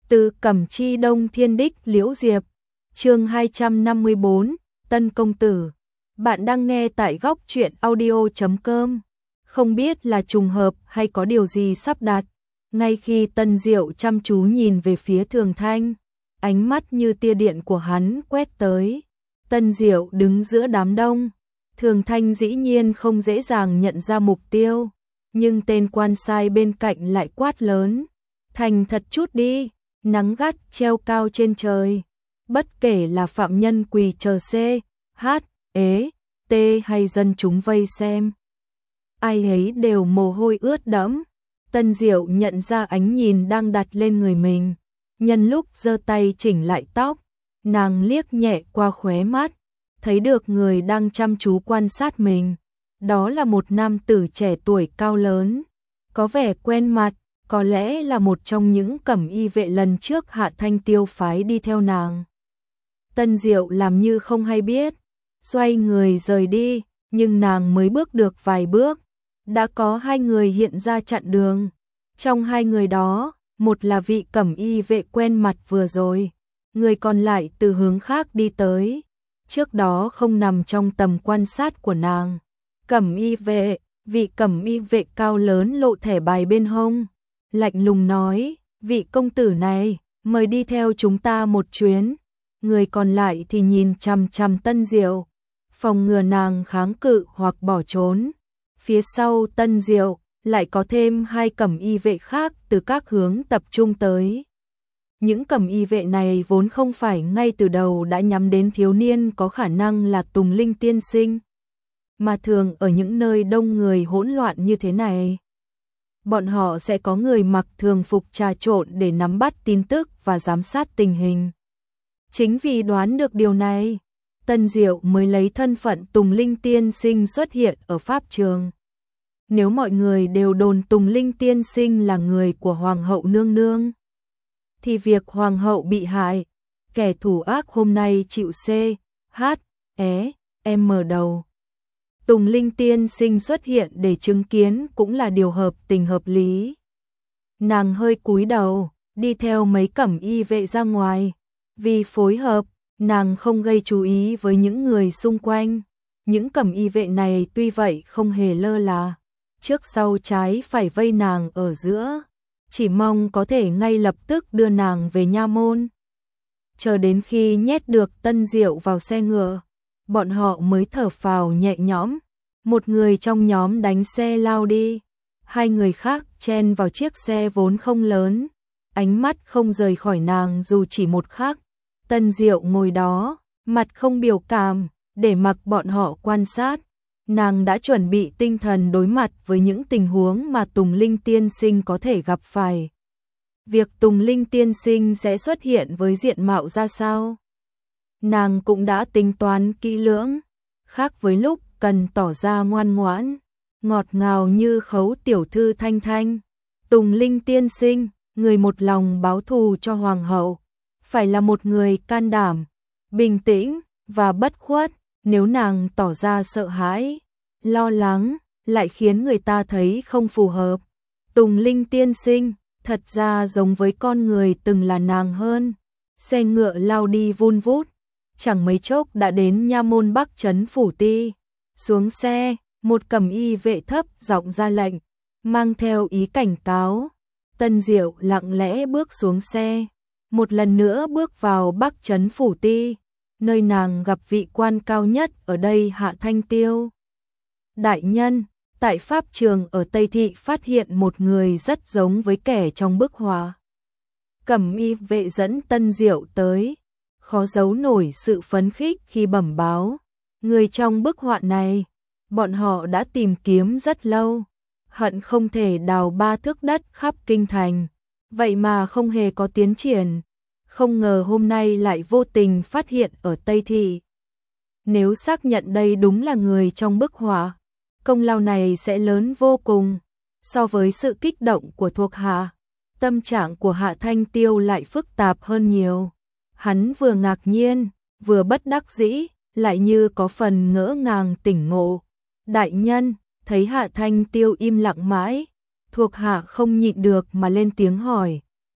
Từ Cẩm Chi Đông Thiên Đích Liễu Diệp, chương 254, Tân Công Tử. Bạn đang nghe tại góc truyện audio.com. Không biết là trùng hợp hay có điều gì sắp đặt. Ngay khi Tân Diệu chăm chú nhìn về phía Thường Thanh, ánh mắt như tia điện của hắn quét tới. Tân Diệu đứng giữa đám đông. Thường Thanh dĩ nhiên không dễ dàng nhận ra mục tiêu, nhưng tên quan sai bên cạnh lại quát lớn. Thành thật chút đi, nắng gắt treo cao trên trời. Bất kể là phạm nhân quỳ chờ C, H, ế, T hay dân chúng vây xem, ai ấy đều mồ hôi ướt đẫm. Tân Diệu nhận ra ánh nhìn đang đặt lên người mình. Nhân lúc giơ tay chỉnh lại tóc, nàng liếc nhẹ qua khóe mắt, thấy được người đang chăm chú quan sát mình. Đó là một nam tử trẻ tuổi cao lớn, có vẻ quen mặt, có lẽ là một trong những cẩm y vệ lần trước Hạ Thanh Tiêu phái đi theo nàng. Tân Diệu làm như không hay biết, xoay người rời đi, nhưng nàng mới bước được vài bước, đã có hai người hiện ra chặn đường. Trong hai người đó, một là vị cẩm y vệ quen mặt vừa rồi, người còn lại từ hướng khác đi tới, trước đó không nằm trong tầm quan sát của nàng. Cẩm y vệ, vị cẩm y vệ cao lớn lộ thẻ bài bên hông, lạnh lùng nói, vị công tử này, mời đi theo chúng ta một chuyến. Người còn lại thì nhìn chằm chằm Tân Diệu, phòng ngừa nàng kháng cự hoặc bỏ trốn. Phía sau Tân Diệu lại có thêm hai cẩm y vệ khác từ các hướng tập trung tới. Những cẩm y vệ này vốn không phải ngay từ đầu đã nhắm đến thiếu niên có khả năng là Tùng Linh tiên sinh, mà thường ở những nơi đông người hỗn loạn như thế này, bọn họ sẽ có người mặc thường phục trà trộn để nắm bắt tin tức và giám sát tình hình. Chính vì đoán được điều này, Tân Diệu mới lấy thân phận Tùng Linh tiên sinh xuất hiện ở pháp trường. Nếu mọi người đều đồn Tùng Linh tiên sinh là người của Hoàng hậu nương nương, thì việc Hoàng hậu bị hại, kẻ thủ ác hôm nay chịu C, H, É, M đầu. Tùng Linh tiên sinh xuất hiện để chứng kiến cũng là điều hợp tình hợp lý. Nàng hơi cúi đầu, đi theo mấy cẩm y vệ ra ngoài. Vì phối hợp, nàng không gây chú ý với những người xung quanh. Những cẩm y vệ này tuy vậy không hề lơ là, trước sau trái phải vây nàng ở giữa, chỉ mong có thể ngay lập tức đưa nàng về nha môn. Chờ đến khi nhét được Tân Diệu vào xe ngựa, bọn họ mới thở phào nhẹ nhõm. Một người trong nhóm đánh xe lao đi, hai người khác chen vào chiếc xe vốn không lớn, ánh mắt không rời khỏi nàng dù chỉ một khắc. Tân Diệu ngồi đó, mặt không biểu cảm, để mặc bọn họ quan sát. Nàng đã chuẩn bị tinh thần đối mặt với những tình huống mà Tùng Linh tiên sinh có thể gặp phải. Việc Tùng Linh tiên sinh sẽ xuất hiện với diện mạo ra sao, nàng cũng đã tính toán kỹ lưỡng, khác với lúc cần tỏ ra ngoan ngoãn, ngọt ngào như khấu tiểu thư Thanh Thanh. Tùng Linh tiên sinh, người một lòng báo thù cho Hoàng hậu, phải là một người can đảm, bình tĩnh và bất khuất. Nếu nàng tỏ ra sợ hãi, lo lắng, lại khiến người ta thấy không phù hợp. Tùng Linh tiên sinh, thật ra giống với con người từng là nàng hơn. Xe ngựa lao đi vun vút, chẳng mấy chốc đã đến nha môn Bắc Trấn Phủ Ti. Xuống xe, một cẩm y vệ thấp giọng ra lệnh, mang theo ý cảnh cáo. Tân Diệu lặng lẽ bước xuống xe, một lần nữa bước vào Bắc Trấn Phủ Ti, nơi nàng gặp vị quan cao nhất ở đây Hạ Thanh Tiêu. Đại nhân, tại pháp trường ở Tây Thị phát hiện một người rất giống với kẻ trong bức họa. Cẩm y vệ dẫn Tân Diệu tới, khó giấu nổi sự phấn khích khi bẩm báo. Người trong bức họa này, bọn họ đã tìm kiếm rất lâu, hận không thể đào 3 thước đất khắp kinh thành, vậy mà không hề có tiến triển. Không ngờ hôm nay lại vô tình phát hiện ở Tây Thị. Nếu xác nhận đây đúng là người trong bức họa, công lao này sẽ lớn vô cùng. So với sự kích động của thuộc hạ, tâm trạng của Hạ Thanh Tiêu lại phức tạp hơn nhiều. Hắn vừa ngạc nhiên, vừa bất đắc dĩ, lại như có phần ngỡ ngàng tỉnh ngộ. Đại nhân, thấy Hạ Thanh Tiêu im lặng mãi, thuộc hạ không nhịn được mà lên tiếng hỏi.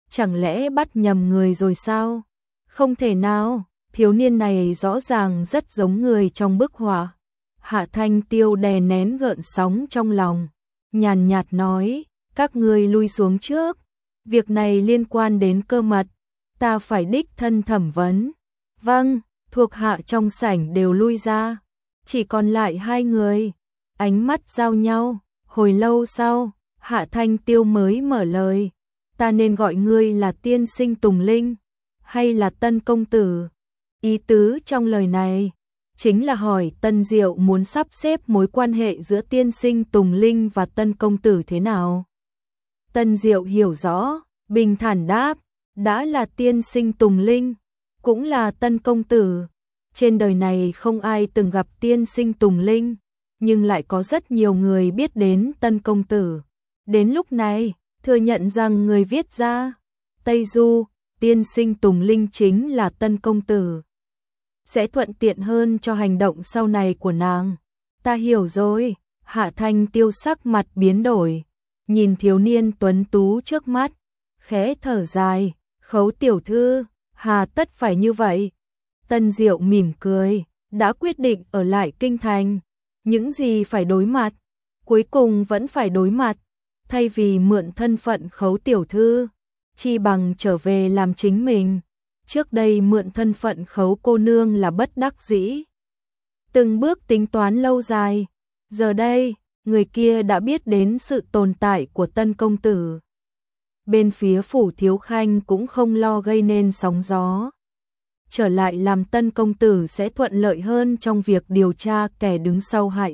chẳng lẽ bắt nhầm người rồi sao? Không thể nào, thiếu niên này rõ ràng rất giống người trong bức họa. Hạ Thanh Tiêu đè nén gợn sóng trong lòng, nhàn nhạt nói, các ngươi lui xuống trước, việc này liên quan đến cơ mật, ta phải đích thân thẩm vấn. Vâng, thuộc hạ trong sảnh đều lui ra, chỉ còn lại hai người, ánh mắt giao nhau, hồi lâu sau, Hạ Thanh Tiêu mới mở lời, ta nên gọi ngươi là tiên sinh Tùng Linh, hay là Tân công tử? Ý tứ trong lời này chính là hỏi Tân Diệu muốn sắp xếp mối quan hệ giữa tiên sinh Tùng Linh và Tân công tử thế nào. Tân Diệu hiểu rõ, bình thản đáp, đã là tiên sinh Tùng Linh, cũng là Tân công tử. Trên đời này không ai từng gặp tiên sinh Tùng Linh, nhưng lại có rất nhiều người biết đến Tân công tử. Đến lúc này, thừa nhận rằng người viết ra Tây Du, tiên sinh Tùng Linh chính là Tân công tử, sẽ thuận tiện hơn cho hành động sau này của nàng. Ta hiểu rồi. Hạ Thanh Tiêu sắc mặt biến đổi, nhìn thiếu niên tuấn tú trước mắt, khẽ thở dài, Khấu tiểu thư, hà tất phải như vậy? Tân Diệu mỉm cười, đã quyết định ở lại kinh thành, những gì phải đối mặt, cuối cùng vẫn phải đối mặt, thay vì mượn thân phận Khấu tiểu thư, chi bằng trở về làm chính mình. Trước đây mượn thân phận Khấu cô nương là bất đắc dĩ, từng bước tính toán lâu dài, giờ đây, người kia đã biết đến sự tồn tại của Tân công tử. Bên phía phủ Thiếu Khanh cũng không lo gây nên sóng gió. Trở lại làm Tân công tử sẽ thuận lợi hơn trong việc điều tra kẻ đứng sau hại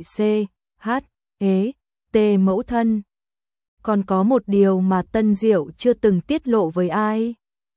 T mẫu thân. Còn có một điều mà Tân Diệu chưa từng tiết lộ với ai.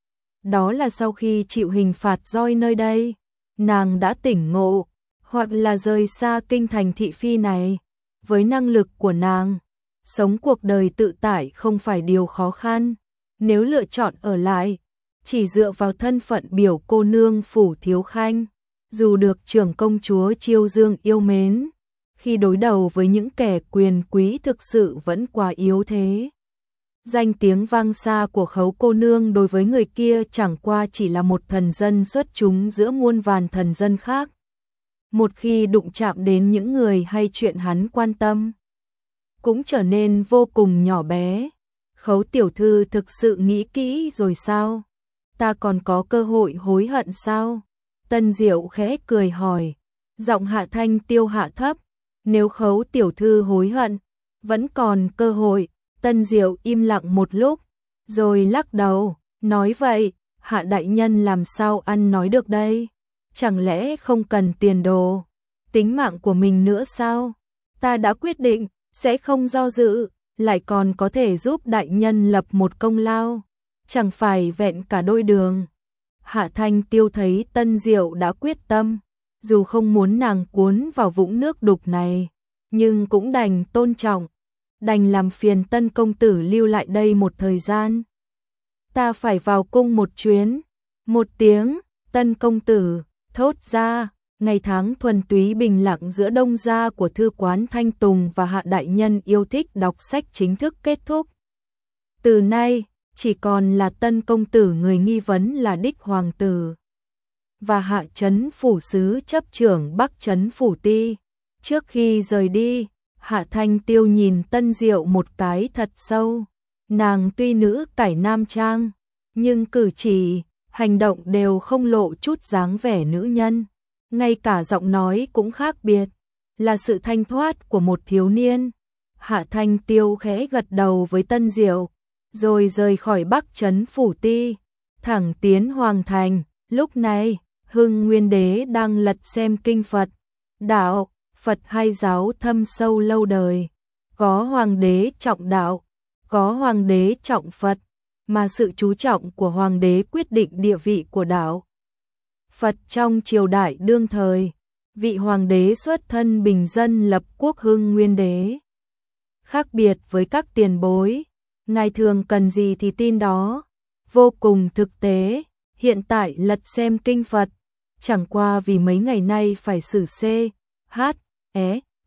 Đó là sau khi chịu hình phạt roi nơi đây, nàng đã tỉnh ngộ, hoặc là rời xa kinh thành thị phi này. Với năng lực của nàng, sống cuộc đời tự tại không phải điều khó khăn. Nếu lựa chọn ở lại, chỉ dựa vào thân phận biểu cô nương phủ Thiếu Khanh, dù được trưởng công chúa Chiêu Dương yêu mến, khi đối đầu với những kẻ quyền quý thực sự vẫn quá yếu thế. Danh tiếng vang xa của Khấu cô nương đối với người kia chẳng qua chỉ là một thần dân xuất chúng giữa muôn vàn thần dân khác. Một khi đụng chạm đến những người hay chuyện hắn quan tâm, cũng trở nên vô cùng nhỏ bé. Khấu tiểu thư thực sự nghĩ kỹ rồi sao? Ta còn có cơ hội hối hận sao? Tân Diệu khẽ cười hỏi, giọng Hạ Thanh Tiêu hạ thấp, nếu Khấu tiểu thư hối hận, vẫn còn cơ hội. Tân Diệu im lặng một lúc, rồi lắc đầu, nói vậy, Hạ đại nhân làm sao ăn nói được đây? Chẳng lẽ không cần tiền đồ, tính mạng của mình nữa sao? Ta đã quyết định, sẽ không do dự, lại còn có thể giúp đại nhân lập một công lao, chẳng phải vẹn cả đôi đường. Hạ Thanh Tiêu thấy Tân Diệu đã quyết tâm, dù không muốn nàng cuốn vào vũng nước đục này, nhưng cũng đành tôn trọng, đành làm phiền Tân công tử lưu lại đây một thời gian. Ta phải vào cung một chuyến. Một tiếng, Tân công tử thốt ra. Ngày tháng thuần túy bình lặng giữa đông gia của thư quán Thanh Tùng và Hạ đại nhân yêu thích đọc sách chính thức kết thúc. Từ nay, chỉ còn là Tân công tử người nghi vấn là đích hoàng tử, và Hạ trấn phủ sứ chấp trưởng Bắc trấn phủ ti. Trước khi rời đi, Hạ Thanh Tiêu nhìn Tân Diệu một cái thật sâu. Nàng tuy nữ cải nam trang, nhưng cử chỉ, hành động đều không lộ chút dáng vẻ nữ nhân. Ngay cả giọng nói cũng khác biệt, là sự thanh thoát của một thiếu niên. Hạ Thanh Tiêu khẽ gật đầu với Tân Diệu, rồi rời khỏi Bắc trấn phủ ti, thẳng tiến Hoàng thành. Lúc này, Hưng Nguyên Đế đang lật xem kinh Phật, đạo, Phật hai giáo thâm sâu lâu đời. Có hoàng đế trọng đạo, có hoàng đế trọng Phật, mà sự chú trọng của hoàng đế quyết định địa vị của đạo Phật trong triều đại đương thời. Vị hoàng đế xuất thân bình dân lập quốc Hưng Nguyên Đế. Khác biệt với các tiền bối, ngài thường cần gì thì tin đó, vô cùng thực tế. Hiện tại lật xem kinh Phật, chẳng qua vì mấy ngày nay phải xử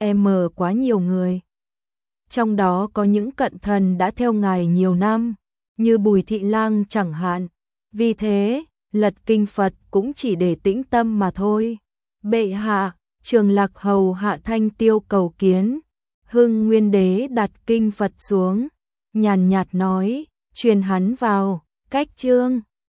quá nhiều người. Trong đó có những cận thần đã theo ngài nhiều năm, như Bùi Thị Lang chẳng hạn. Vì thế, lật kinh Phật cũng chỉ để tĩnh tâm mà thôi. Bệ hạ, Trường Lạc hầu hạ Thanh Tiêu cầu kiến. Hưng Nguyên Đế đặt kinh Phật xuống, nhàn nhạt nói, truyền hắn vào. Cách chương